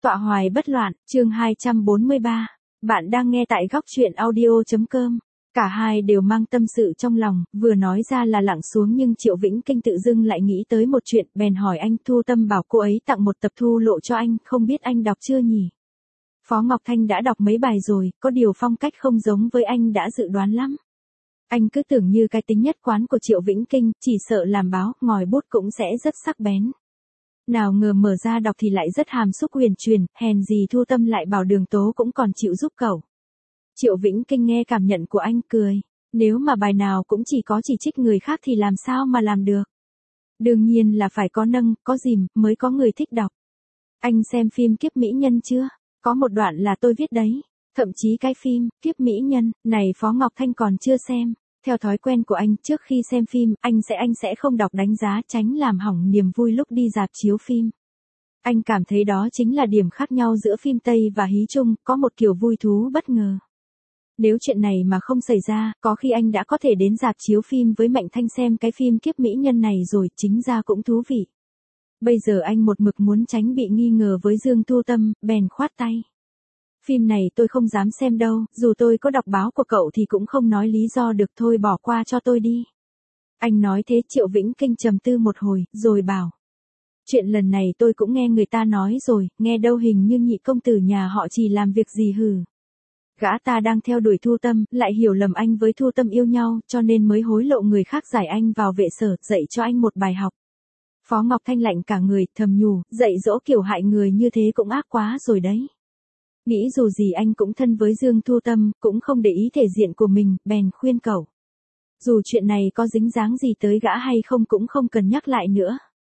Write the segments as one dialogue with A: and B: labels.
A: Tọa hoài bất loạn, chương 243. Bạn đang nghe tại góc truyện audio.com. Cả hai đều mang tâm sự trong lòng, vừa nói ra là lặng xuống nhưng Triệu Vĩnh Kinh tự dưng lại nghĩ tới một chuyện, bèn hỏi anh. Thu Tâm bảo cô ấy tặng một tập thu lộ cho anh, không biết anh đọc chưa nhỉ? Phó Ngọc Thanh đã đọc mấy bài rồi, có điều phong cách không giống với anh đã dự đoán lắm. Anh cứ tưởng như cái tính nhất quán của Triệu Vĩnh Kinh, chỉ sợ làm báo, ngòi bút cũng sẽ rất sắc bén. Nào ngờ mở ra đọc thì lại rất hàm xúc huyền truyền, hèn gì Thu Tâm lại bảo Đường Tố cũng còn chịu giúp cậu. Triệu Vĩnh Kinh nghe cảm nhận của anh cười, nếu mà bài nào cũng chỉ có chỉ trích người khác thì làm sao mà làm được. Đương nhiên là phải có nâng, có dìm, mới có người thích đọc. Anh xem phim Kiếp Mỹ Nhân chưa? Có một đoạn là tôi viết đấy. Thậm chí cái phim Kiếp Mỹ Nhân này Phó Ngọc Thanh còn chưa xem. Theo thói quen của anh, trước khi xem phim, anh sẽ không đọc đánh giá, tránh làm hỏng niềm vui lúc đi rạp chiếu phim. Anh cảm thấy đó chính là điểm khác nhau giữa phim Tây và hí Trung, có một kiểu vui thú bất ngờ. Nếu chuyện này mà không xảy ra, có khi anh đã có thể đến rạp chiếu phim với Mạnh Thanh xem cái phim Kiếp Mỹ Nhân này rồi, chính ra cũng thú vị. Bây giờ anh một mực muốn tránh bị nghi ngờ với Dương Thu Tâm, bèn khoát tay. Phim này tôi không dám xem đâu, dù tôi có đọc báo của cậu thì cũng không nói lý do được, thôi bỏ qua cho tôi đi. Anh nói thế. Triệu Vĩnh Kinh trầm tư một hồi, rồi bảo. Chuyện lần này tôi cũng nghe người ta nói rồi, nghe đâu hình như nhị công tử nhà họ chỉ làm việc gì hừ. Gã ta đang theo đuổi Thu Tâm, lại hiểu lầm anh với Thu Tâm yêu nhau, cho nên mới hối lộ người khác giải anh vào vệ sở, dạy cho anh một bài học. Phó Ngọc Thanh lạnh cả người, thầm nhủ, dạy dỗ kiểu hại người như thế cũng ác quá rồi đấy. Nghĩ dù gì anh cũng thân với Dương Thu Tâm, cũng không để ý thể diện của mình, bèn khuyên cậu. Dù chuyện này có dính dáng gì tới gã hay không cũng không cần nhắc lại nữa.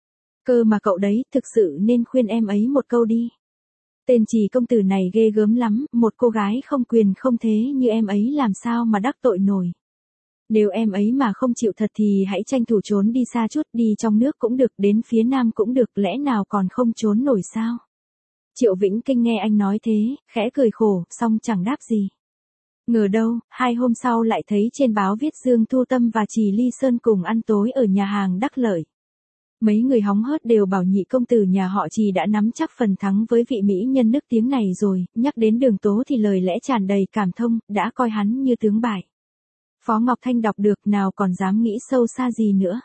A: Cơ mà cậu đấy, thực sự nên khuyên em ấy một câu đi. Tên Trì công tử này ghê gớm lắm, một cô gái không quyền không thế như em ấy làm sao mà đắc tội nổi. Nếu em ấy mà không chịu thật thì hãy tranh thủ trốn đi xa chút, đi trong nước cũng được, đến phía Nam cũng được, lẽ nào còn không trốn nổi sao? Triệu Vĩnh Kinh nghe anh nói thế, khẽ cười khổ, xong chẳng đáp gì. Ngờ đâu, 2 hôm sau lại thấy trên báo viết Dương Thu Tâm và Trì Ly Sơn cùng ăn tối ở nhà hàng Đắc Lợi. Mấy người hóng hớt đều bảo nhị công tử nhà họ Trì đã nắm chắc phần thắng với vị mỹ nhân nức tiếng này rồi, nhắc đến Đường Tố thì lời lẽ tràn đầy cảm thông, đã coi hắn như tướng bại. Phó Ngọc Thanh đọc được nào còn dám nghĩ sâu xa gì nữa.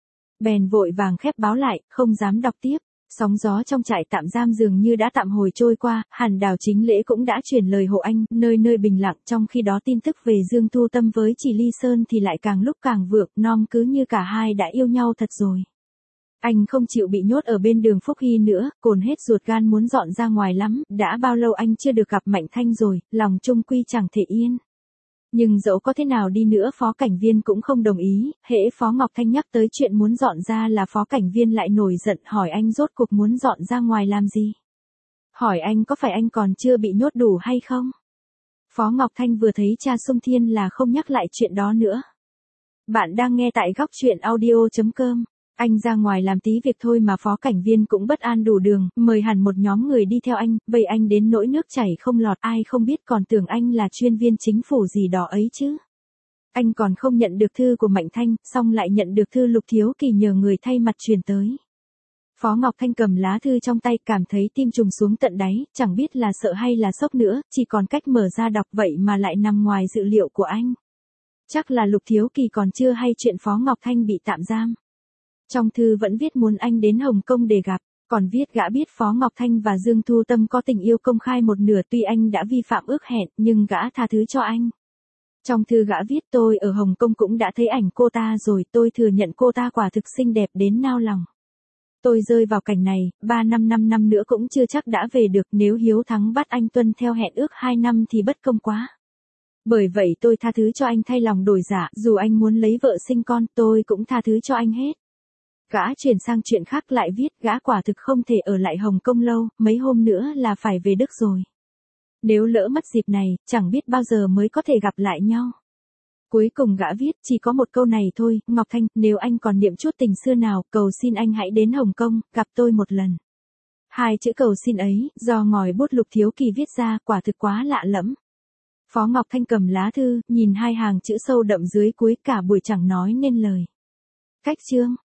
A: Bèn vội vàng khép báo lại, không dám đọc tiếp. Sóng gió trong trại tạm giam dường như đã tạm hồi trôi qua, Hàn Đào Chính Lễ cũng đã truyền lời hộ anh, nơi nơi bình lặng, trong khi đó tin tức về Dương Thu Tâm với Trì Ly Sơn thì lại càng lúc càng vượng, nom cứ như cả hai đã yêu nhau thật rồi. Anh không chịu bị nhốt ở bên đường Phúc Hy nữa, cồn hết ruột gan muốn dọn ra ngoài lắm, đã bao lâu anh chưa được gặp Mạnh Thanh rồi, lòng chung quy chẳng thể yên. Nhưng dẫu có thế nào đi nữa Phó Cảnh Viên cũng không đồng ý, hễ Phó Ngọc Thanh nhắc tới chuyện muốn dọn ra là Phó Cảnh Viên lại nổi giận, hỏi anh rốt cuộc muốn dọn ra ngoài làm gì. Hỏi anh có phải anh còn chưa bị nhốt đủ hay không? Phó Ngọc Thanh vừa thấy cha Sung Thiên là không nhắc lại chuyện đó nữa. Bạn đang nghe tại góc truyện audio.com. Anh ra ngoài làm tí việc thôi mà Phó Cảnh Viên cũng bất an đủ đường, mời hẳn một nhóm người đi theo anh, vậy anh đến nỗi nước chảy không lọt, ai không biết còn tưởng anh là chuyên viên chính phủ gì đó ấy chứ. Anh còn không nhận được thư của Mạnh Thanh, xong lại nhận được thư Lục Thiếu Kỳ nhờ người thay mặt truyền tới. Phó Ngọc Thanh cầm lá thư trong tay, cảm thấy tim trùng xuống tận đáy, chẳng biết là sợ hay là sốc nữa, chỉ còn cách mở ra đọc, vậy mà lại nằm ngoài dự liệu của anh. Chắc là Lục Thiếu Kỳ còn chưa hay chuyện Phó Ngọc Thanh bị tạm giam. Trong thư vẫn viết muốn anh đến Hồng Kông để gặp, còn viết gã biết Phó Ngọc Thanh và Dương Thu Tâm có tình yêu công khai một nửa, tuy anh đã vi phạm ước hẹn, nhưng gã tha thứ cho anh. Trong thư gã viết tôi ở Hồng Kông cũng đã thấy ảnh cô ta rồi, tôi thừa nhận cô ta quả thực xinh đẹp đến nao lòng. Tôi rơi vào cảnh này, 5 năm nữa cũng chưa chắc đã về được, nếu Hiếu Thắng bắt anh tuân theo hẹn ước 2 năm thì bất công quá. Bởi vậy tôi tha thứ cho anh thay lòng đổi dạ, dù anh muốn lấy vợ sinh con, tôi cũng tha thứ cho anh hết. Gã chuyển sang chuyện khác lại viết gã quả thực không thể ở lại Hồng Kông lâu, mấy hôm nữa là phải về Đức rồi. Nếu lỡ mất dịp này, chẳng biết bao giờ mới có thể gặp lại nhau. Cuối cùng gã viết chỉ có một câu này thôi, Ngọc Thanh, nếu anh còn niệm chút tình xưa nào, cầu xin anh hãy đến Hồng Kông, gặp tôi một lần. 2 chữ cầu xin ấy, do ngòi bút Lục Thiếu Kỳ viết ra, quả thực quá lạ lẫm. Phó Ngọc Thanh cầm lá thư, nhìn 2 hàng chữ sâu đậm dưới cuối, cả buổi chẳng nói nên lời. Cách chương.